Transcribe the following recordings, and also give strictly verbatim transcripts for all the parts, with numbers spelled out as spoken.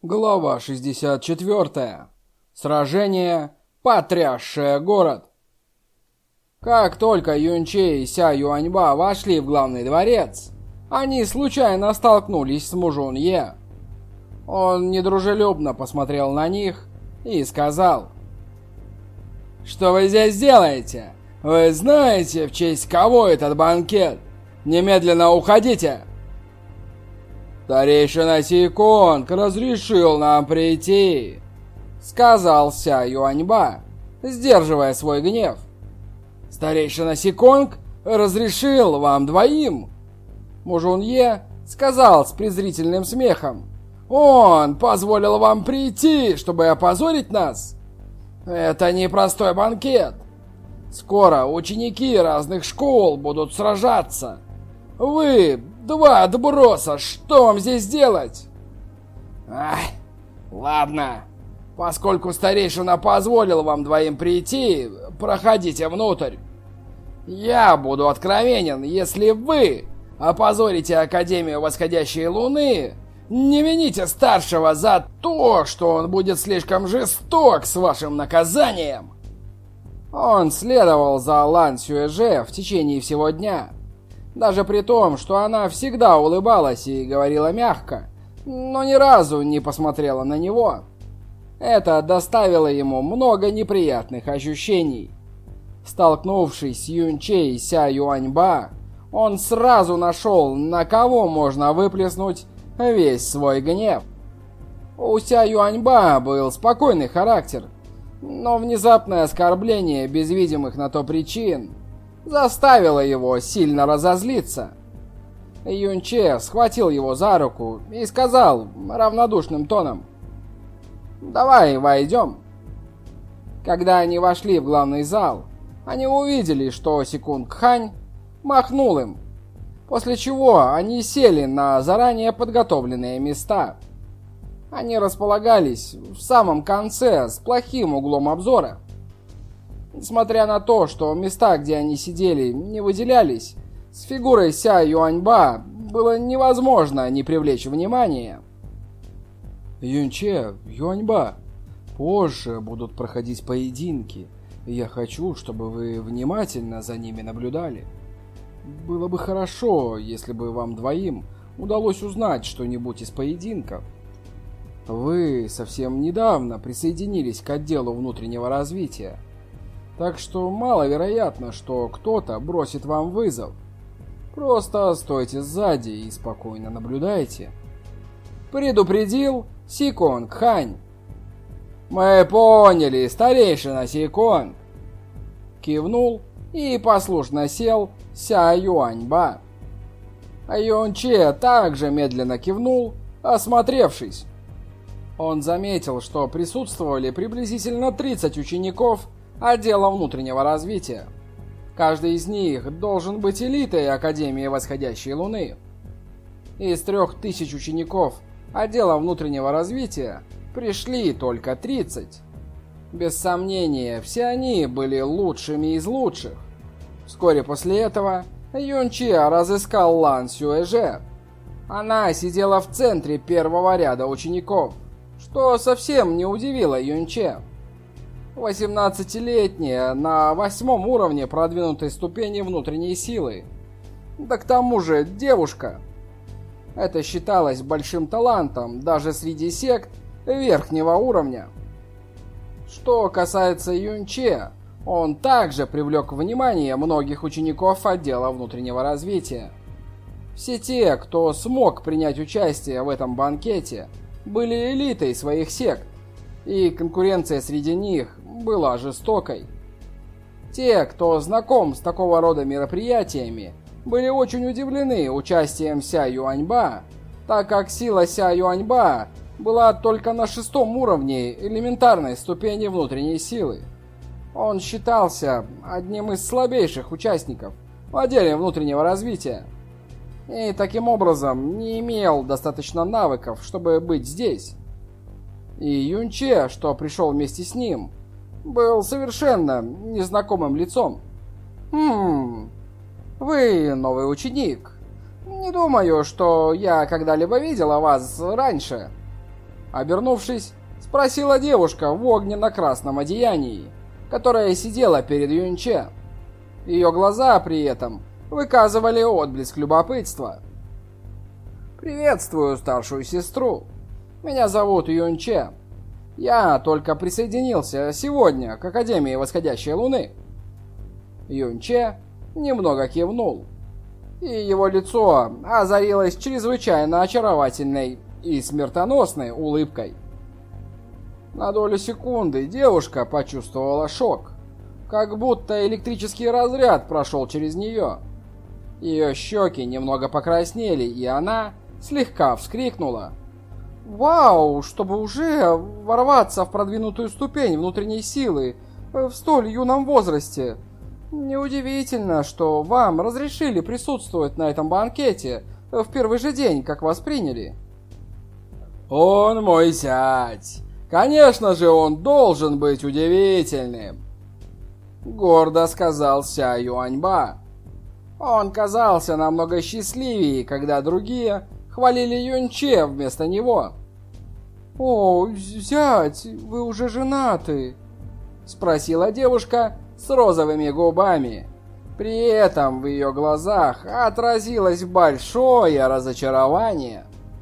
Глава шестьдесят четыре. Сражение, потрясшее город. Как только Юнче и Ся Юаньба вошли в главный дворец, они случайно столкнулись с Мужунье. Он недружелюбно посмотрел на них и сказал: «Что вы здесь делаете? Вы знаете, в честь кого этот банкет? Немедленно уходите!» «Старейшина Сиконг разрешил нам прийти», — сказал Ся Юаньба, сдерживая свой гнев. «Старейшина Сиконг разрешил вам двоим?» Мужунье сказал с презрительным смехом. «Он позволил вам прийти, чтобы опозорить нас? Это не простой банкет. Скоро ученики разных школ будут сражаться. Вы... Два отброса, что вам здесь делать?» «Ах, ладно. Поскольку старейшина позволил вам двоим прийти, проходите внутрь. Я буду откровенен, если вы опозорите Академию Восходящей Луны, не вините старшего за то, что он будет слишком жесток с вашим наказанием». Он следовал за Лан Сюэже в течение всего дня. Даже при том, что она всегда улыбалась и говорила мягко, но ни разу не посмотрела на него. Это доставило ему много неприятных ощущений. Столкнувшись с Юнче и Ся Юаньба, он сразу нашел, на кого можно выплеснуть весь свой гнев. У Ся Юаньба был спокойный характер, но внезапное оскорбление без видимых на то причин заставило его сильно разозлиться. Юнче схватил его за руку и сказал равнодушным тоном: «Давай войдем». Когда они вошли в главный зал, они увидели, что Секунг Хань махнул им, после чего они сели на заранее подготовленные места. Они располагались в самом конце с плохим углом обзора. Несмотря на то, что места, где они сидели, не выделялись, с фигурой Ся Юаньба было невозможно не привлечь внимания. «Юнче, Юаньба, позже будут проходить поединки, и я хочу, чтобы вы внимательно за ними наблюдали. Было бы хорошо, если бы вам двоим удалось узнать что-нибудь из поединков. Вы совсем недавно присоединились к отделу внутреннего развития, так что маловероятно, что кто-то бросит вам вызов. Просто стойте сзади и спокойно наблюдайте», — предупредил Секунг Хань. «Мы поняли, старейшина Секунг», — кивнул и послушно сел Ся Юаньба. А Юнче также медленно кивнул, осмотревшись. Он заметил, что присутствовали приблизительно тридцать учеников отдела внутреннего развития. Каждый из них должен быть элитой Академии Восходящей Луны. Из трех тысяч учеников отдела внутреннего развития пришли только тридцать. Без сомнения, все они были лучшими из лучших. Вскоре после этого Юнче разыскал Лан Сюэже. Она сидела в центре первого ряда учеников, что совсем не удивило Юнче. восемнадцатилетняя на восьмом уровне продвинутой ступени внутренней силы. Да к тому же девушка. Это считалось большим талантом даже среди сект верхнего уровня. Что касается Юнче, он также привлек внимание многих учеников отдела внутреннего развития. Все те, кто смог принять участие в этом банкете, были элитой своих сект, и конкуренция среди них была жестокой. Те, кто знаком с такого рода мероприятиями, были очень удивлены участием Ся Юаньба, так как сила Ся Юаньба была только на шестом уровне элементарной ступени внутренней силы. Он считался одним из слабейших участников в отделе внутреннего развития и таким образом не имел достаточно навыков, чтобы быть здесь. И Юнче, что пришел вместе с ним, был совершенно незнакомым лицом. «Хм, вы новый ученик. Не думаю, что я когда-либо видела вас раньше». Обернувшись, спросила девушка в огненно-красном одеянии, которая сидела перед Юнче. Ее глаза при этом выказывали отблеск любопытства. «Приветствую старшую сестру. Меня зовут Юнче. Я только присоединился сегодня к Академии Восходящей Луны». Юнче немного кивнул, и его лицо озарилось чрезвычайно очаровательной и смертоносной улыбкой. На долю секунды девушка почувствовала шок, как будто электрический разряд прошел через нее. Ее щеки немного покраснели, и она слегка вскрикнула. «Вау, чтобы уже ворваться в продвинутую ступень внутренней силы в столь юном возрасте! Неудивительно, что вам разрешили присутствовать на этом банкете в первый же день, как вас приняли». «Он мой зять! Конечно же, он должен быть удивительным!» Гордо сказал Ся Юаньба. Он казался намного счастливее, когда другие хвалили Юнче вместо него. «О, зять, вы уже женаты?» Спросила девушка с розовыми губами. При этом в ее глазах отразилось большое разочарование.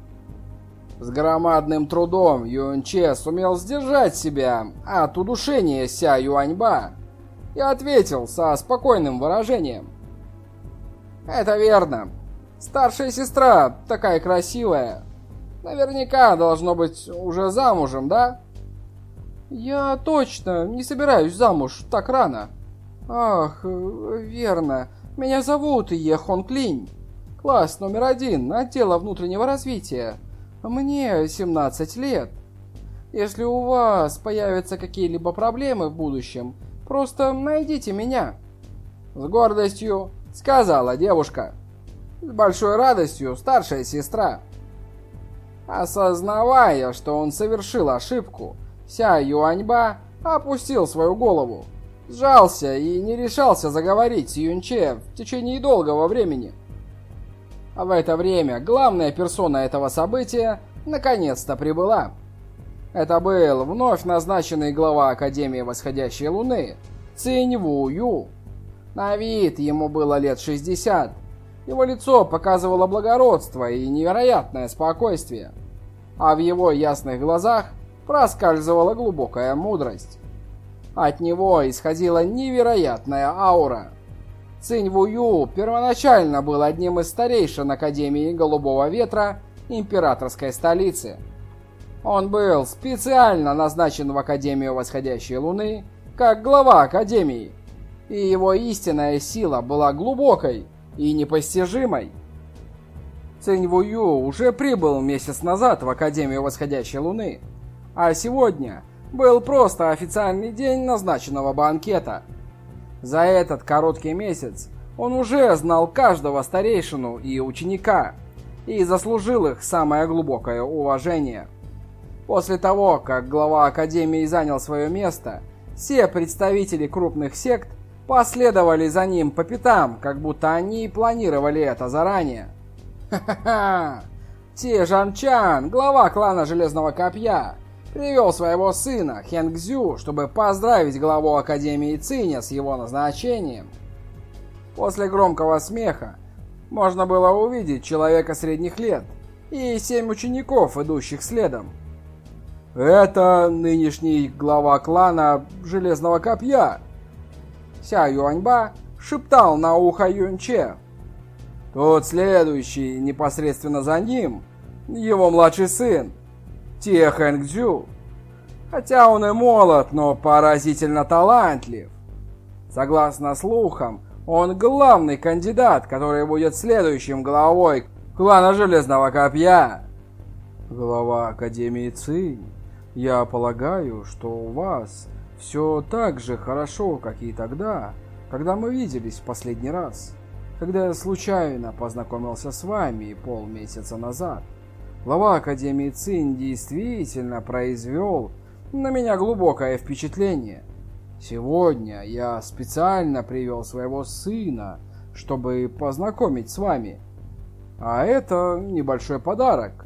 С громадным трудом Юнче сумел сдержать себя от удушения Ся Юаньба и ответил со спокойным выражением. «Это верно. Старшая сестра такая красивая. Наверняка должно быть уже замужем, да?» «Я точно не собираюсь замуж так рано». «Ах, верно. Меня зовут Е Хонг Линь. Класс номер один отдела внутреннего развития. Мне семнадцать лет. Если у вас появятся какие-либо проблемы в будущем, просто найдите меня». С гордостью сказала девушка. С большой радостью старшая сестра. Осознавая, что он совершил ошибку, Ся Юаньба опустил свою голову, сжался и не решался заговорить с Юнче в течение долгого времени. А в это время главная персона этого события наконец-то прибыла. Это был вновь назначенный глава Академии Восходящей Луны Цинь Ву Ю. На вид ему было лет шестьдесят. Его лицо показывало благородство и невероятное спокойствие, а в его ясных глазах проскальзывала глубокая мудрость. От него исходила невероятная аура. Цинь Ву Ю первоначально был одним из старейшин Академии Голубого Ветра императорской столицы. Он был специально назначен в Академию Восходящей Луны как глава Академии, и его истинная сила была глубокой и непостижимой. Цинь Ву Ю уже прибыл месяц назад в Академию Восходящей Луны, а сегодня был просто официальный день назначенного банкета. За этот короткий месяц он уже знал каждого старейшину и ученика и заслужил их самое глубокое уважение. После того, как глава Академии занял свое место, все представители крупных сект последовали за ним по пятам, как будто они планировали это заранее. Ха-ха-ха! Ти Жанчан, глава клана Железного Копья, привел своего сына Хэнг Цзю, чтобы поздравить главу Академии Циня с его назначением. После громкого смеха можно было увидеть человека средних лет и семь учеников, идущих следом. «Это нынешний глава клана Железного Копья!» Ся Юаньба шептал на ухо Юнче. «Тот следующий, непосредственно за ним, его младший сын, Ти Хэнг Цзю. Хотя он и молод, но поразительно талантлив. Согласно слухам, он главный кандидат, который будет следующим главой клана Железного Копья». «Глава Академии Цинь, я полагаю, что у вас все так же хорошо, как и тогда, когда мы виделись в последний раз, когда я случайно познакомился с вами полмесяца назад. Глава Академии Цинь действительно произвел на меня глубокое впечатление. Сегодня я специально привел своего сына, чтобы познакомить с вами. А это небольшой подарок,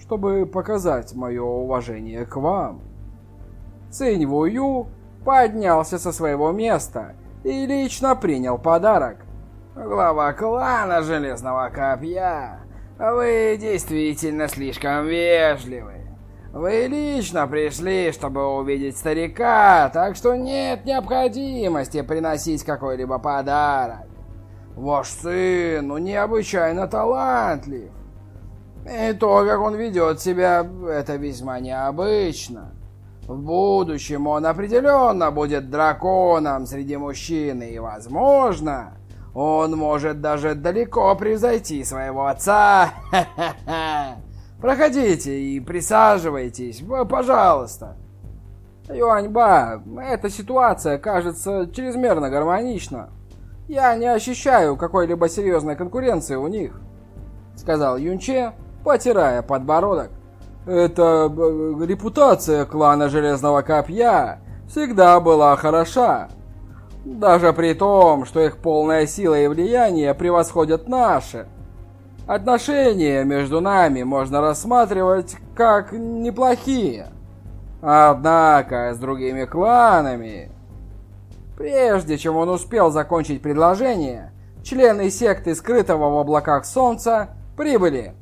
чтобы показать мое уважение к вам». Цинь Вую поднялся со своего места и лично принял подарок. «Глава клана Железного Копья, вы действительно слишком вежливы. Вы лично пришли, чтобы увидеть старика, так что нет необходимости приносить какой-либо подарок. Ваш сын, ну, необычайно талантлив. И то, как он ведет себя, это весьма необычно. В будущем он определенно будет драконом среди мужчин, и, возможно, он может даже далеко превзойти своего отца. Ха-ха-ха. Проходите и присаживайтесь, пожалуйста». Юаньба, эта ситуация кажется чрезмерно гармонична. Я не ощущаю какой-либо серьезной конкуренции у них, сказал Юнче, потирая подбородок. Эта репутация клана Железного Копья всегда была хороша. Даже при том, что их полная сила и влияние превосходят наши. Отношения между нами можно рассматривать как неплохие. Однако с другими кланами... Прежде чем он успел закончить предложение, члены секты Скрытого в облаках Солнца прибыли.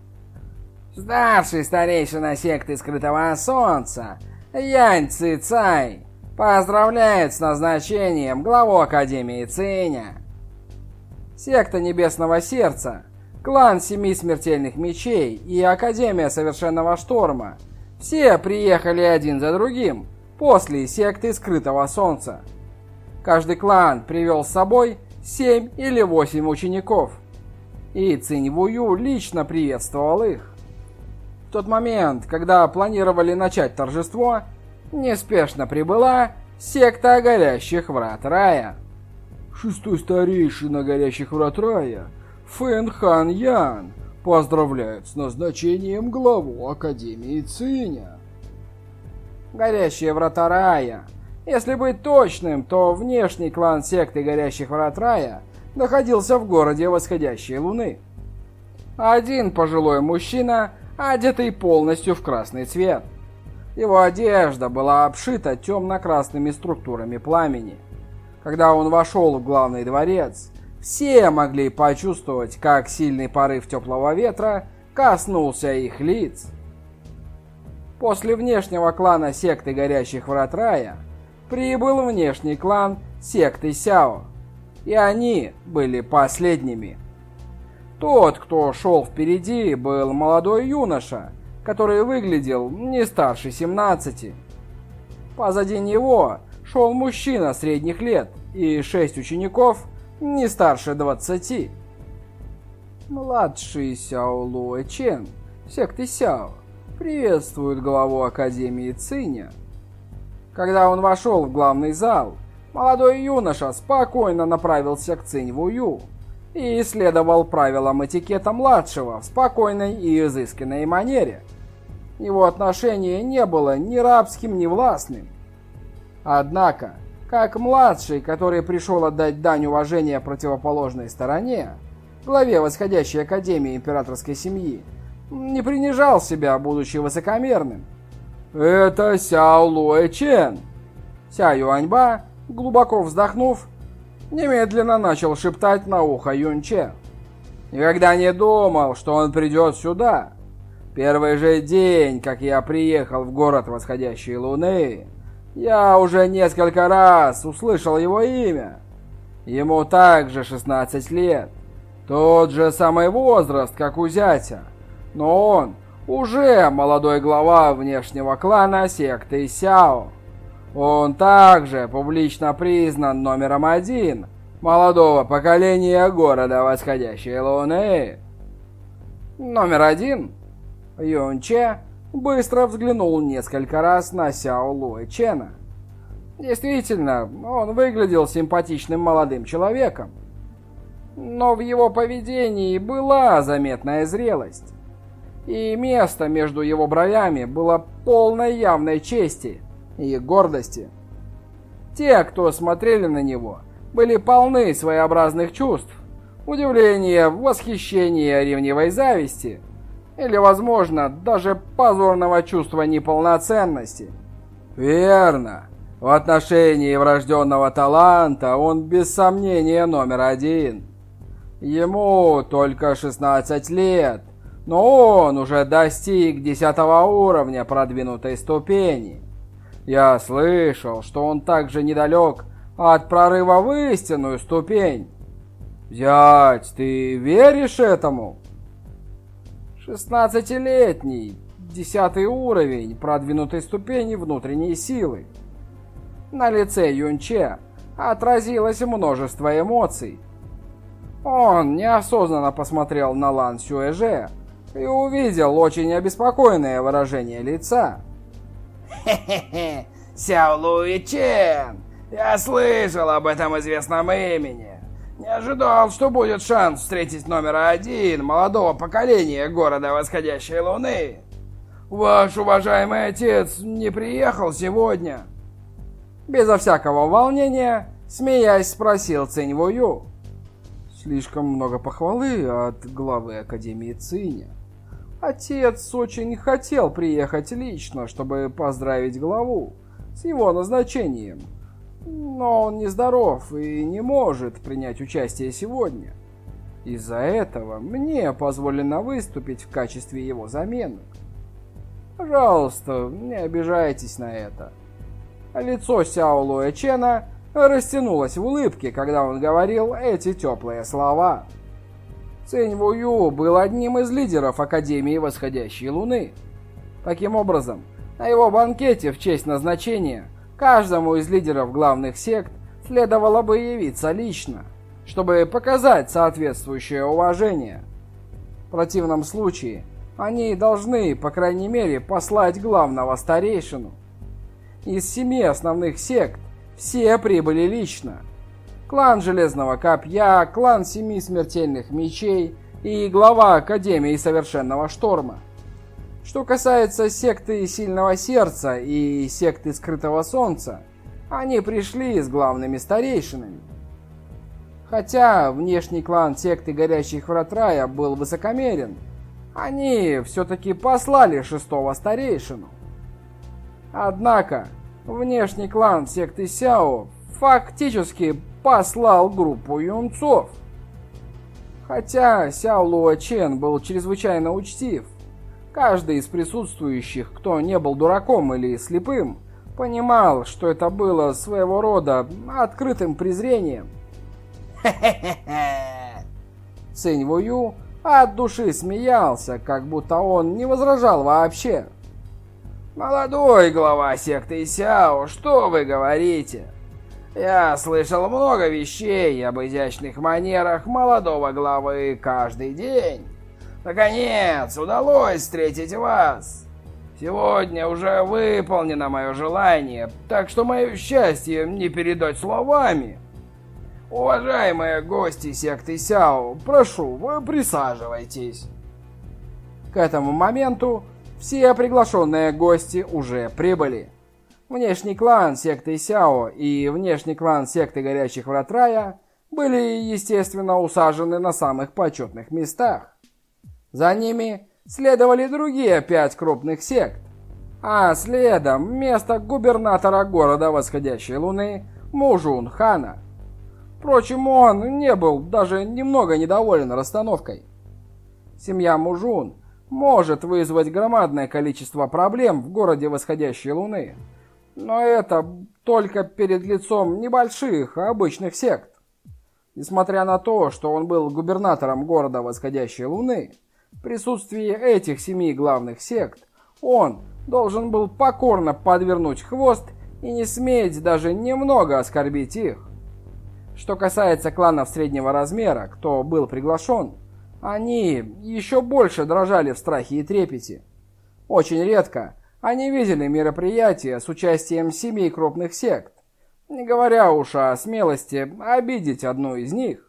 Старший старейшина секты Скрытого Солнца Янь Ци Цай поздравляет с назначением главу Академии Циня. Секта Небесного Сердца, клан Семи Смертельных Мечей и Академия Совершенного Шторма все приехали один за другим после секты Скрытого Солнца. Каждый клан привел с собой семь или восемь учеников, и Цинь Вую лично приветствовал их. В тот момент, когда планировали начать торжество, неспешно прибыла секта Горящих Врат Рая. Шестой старейшина Горящих Врат Рая, Фэн Хан Ян, поздравляет с назначением главу Академии Циня. Горящие Врата Рая. Если быть точным, то внешний клан секты Горящих Врат Рая находился в городе Восходящей Луны. Один пожилой мужчина, одетый полностью в красный цвет. Его одежда была обшита темно-красными структурами пламени. Когда он вошел в главный дворец, все могли почувствовать, как сильный порыв теплого ветра коснулся их лиц. После внешнего клана секты Горящих Врат Рая прибыл внешний клан секты Сяо, и они были последними. Тот, кто шел впереди, был молодой юноша, который выглядел не старше семнадцати. Позади него шел мужчина средних лет и шесть учеников не старше двадцати. Младший Сяо Луэ Чен, секты Сяо, приветствует главу Академии Циня. Когда он вошел в главный зал, молодой юноша спокойно направился к Цинь Вую и исследовал правилам этикета младшего в спокойной и изысканной манере. Его отношение не было ни рабским, ни властным. Однако, как младший, который пришел отдать дань уважения противоположной стороне, главе восходящей Академии императорской семьи, не принижал себя, будучи высокомерным. «Это Сяо Луэ Чен!» Ся Юаньба, глубоко вздохнув, немедленно начал шептать на ухо Юнче. «Никогда не думал, что он придет сюда. Первый же день, как я приехал в город Восходящей Луны, я уже несколько раз услышал его имя. Ему также шестнадцать лет, тот же самый возраст, как у зятя, но он уже молодой глава внешнего клана секты Сяо. Он также публично признан номером один молодого поколения города Восходящей Луны». «Номер один?» Юнче быстро взглянул несколько раз на Сяо Луэ Чена. Действительно, он выглядел симпатичным молодым человеком. Но в его поведении была заметная зрелость. И место между его бровями было полной явной чести и гордости. Те, кто смотрели на него, были полны своеобразных чувств: удивления, восхищения, ревнивой зависти. Или, возможно, даже позорного чувства неполноценности. Верно. В отношении врожденного таланта он без сомнения номер один. Ему только шестнадцать лет, но он уже достиг десятого уровня продвинутой ступени. Я слышал, что он также недалек от прорыва в истинную ступень. Зять, ты веришь этому? шестнадцатилетний, десятый уровень продвинутой ступени внутренней силы. На лице Юнче отразилось множество эмоций. Он неосознанно посмотрел на Лан Сюэже и увидел очень обеспокоенное выражение лица. Хе-хе-хе, Сяо Луи Чен, я слышал об этом известном имени. Не ожидал, что будет шанс встретить номер один молодого поколения города Восходящей Луны. Ваш уважаемый отец не приехал сегодня? Безо всякого волнения, смеясь, спросил Цинь Вую. Слишком много похвалы от главы Академии Циня. Отец очень хотел приехать лично, чтобы поздравить главу с его назначением. Но он нездоров и не может принять участие сегодня. Из-за этого мне позволено выступить в качестве его замены. Пожалуйста, не обижайтесь на это. Лицо Сяо Луэ Чена растянулось в улыбке, когда он говорил эти теплые слова. Цинь Вую был одним из лидеров Академии Восходящей Луны. Таким образом, на его банкете в честь назначения каждому из лидеров главных сект следовало бы явиться лично, чтобы показать соответствующее уважение. В противном случае, они должны, по крайней мере, послать главного старейшину. Из семи основных сект все прибыли лично. Клан Железного Копья, клан Семи Смертельных Мечей и глава Академии Совершенного Шторма. Что касается секты Сильного Сердца и секты Скрытого Солнца, они пришли с главными старейшинами. Хотя внешний клан секты Горящих Врат Рая был высокомерен, они все-таки послали шестого старейшину. Однако, внешний клан секты Сяо фактически послал группу юнцов. Хотя Сяо Луэ Чен был чрезвычайно учтив, каждый из присутствующих, кто не был дураком или слепым, понимал, что это было своего рода открытым презрением. Хе-хе-хе. Цинь Вую от души смеялся, как будто он не возражал вообще. Молодой глава секты Сяо, что вы говорите? Я слышал много вещей об изящных манерах молодого главы каждый день. Наконец, удалось встретить вас. Сегодня уже выполнено мое желание, так что мое счастье не передать словами. Уважаемые гости секты Сяо, прошу, вы присаживайтесь. К этому моменту все приглашенные гости уже прибыли. Внешний клан секты Сяо и внешний клан секты Горящих Врат Рая были, естественно, усажены на самых почетных местах. За ними следовали другие пять крупных сект, а следом место губернатора города Восходящей Луны Мужун Хана. Впрочем, он не был даже немного недоволен расстановкой. Семья Мужун может вызвать громадное количество проблем в городе Восходящей Луны, но это только перед лицом небольших, обычных сект. Несмотря на то, что он был губернатором города Восходящей Луны, в присутствии этих семи главных сект он должен был покорно подвернуть хвост и не сметь даже немного оскорбить их. Что касается кланов среднего размера, кто был приглашен, они еще больше дрожали в страхе и трепете. Очень редко они видели мероприятия с участием семи крупных сект, не говоря уж о смелости обидеть одну из них.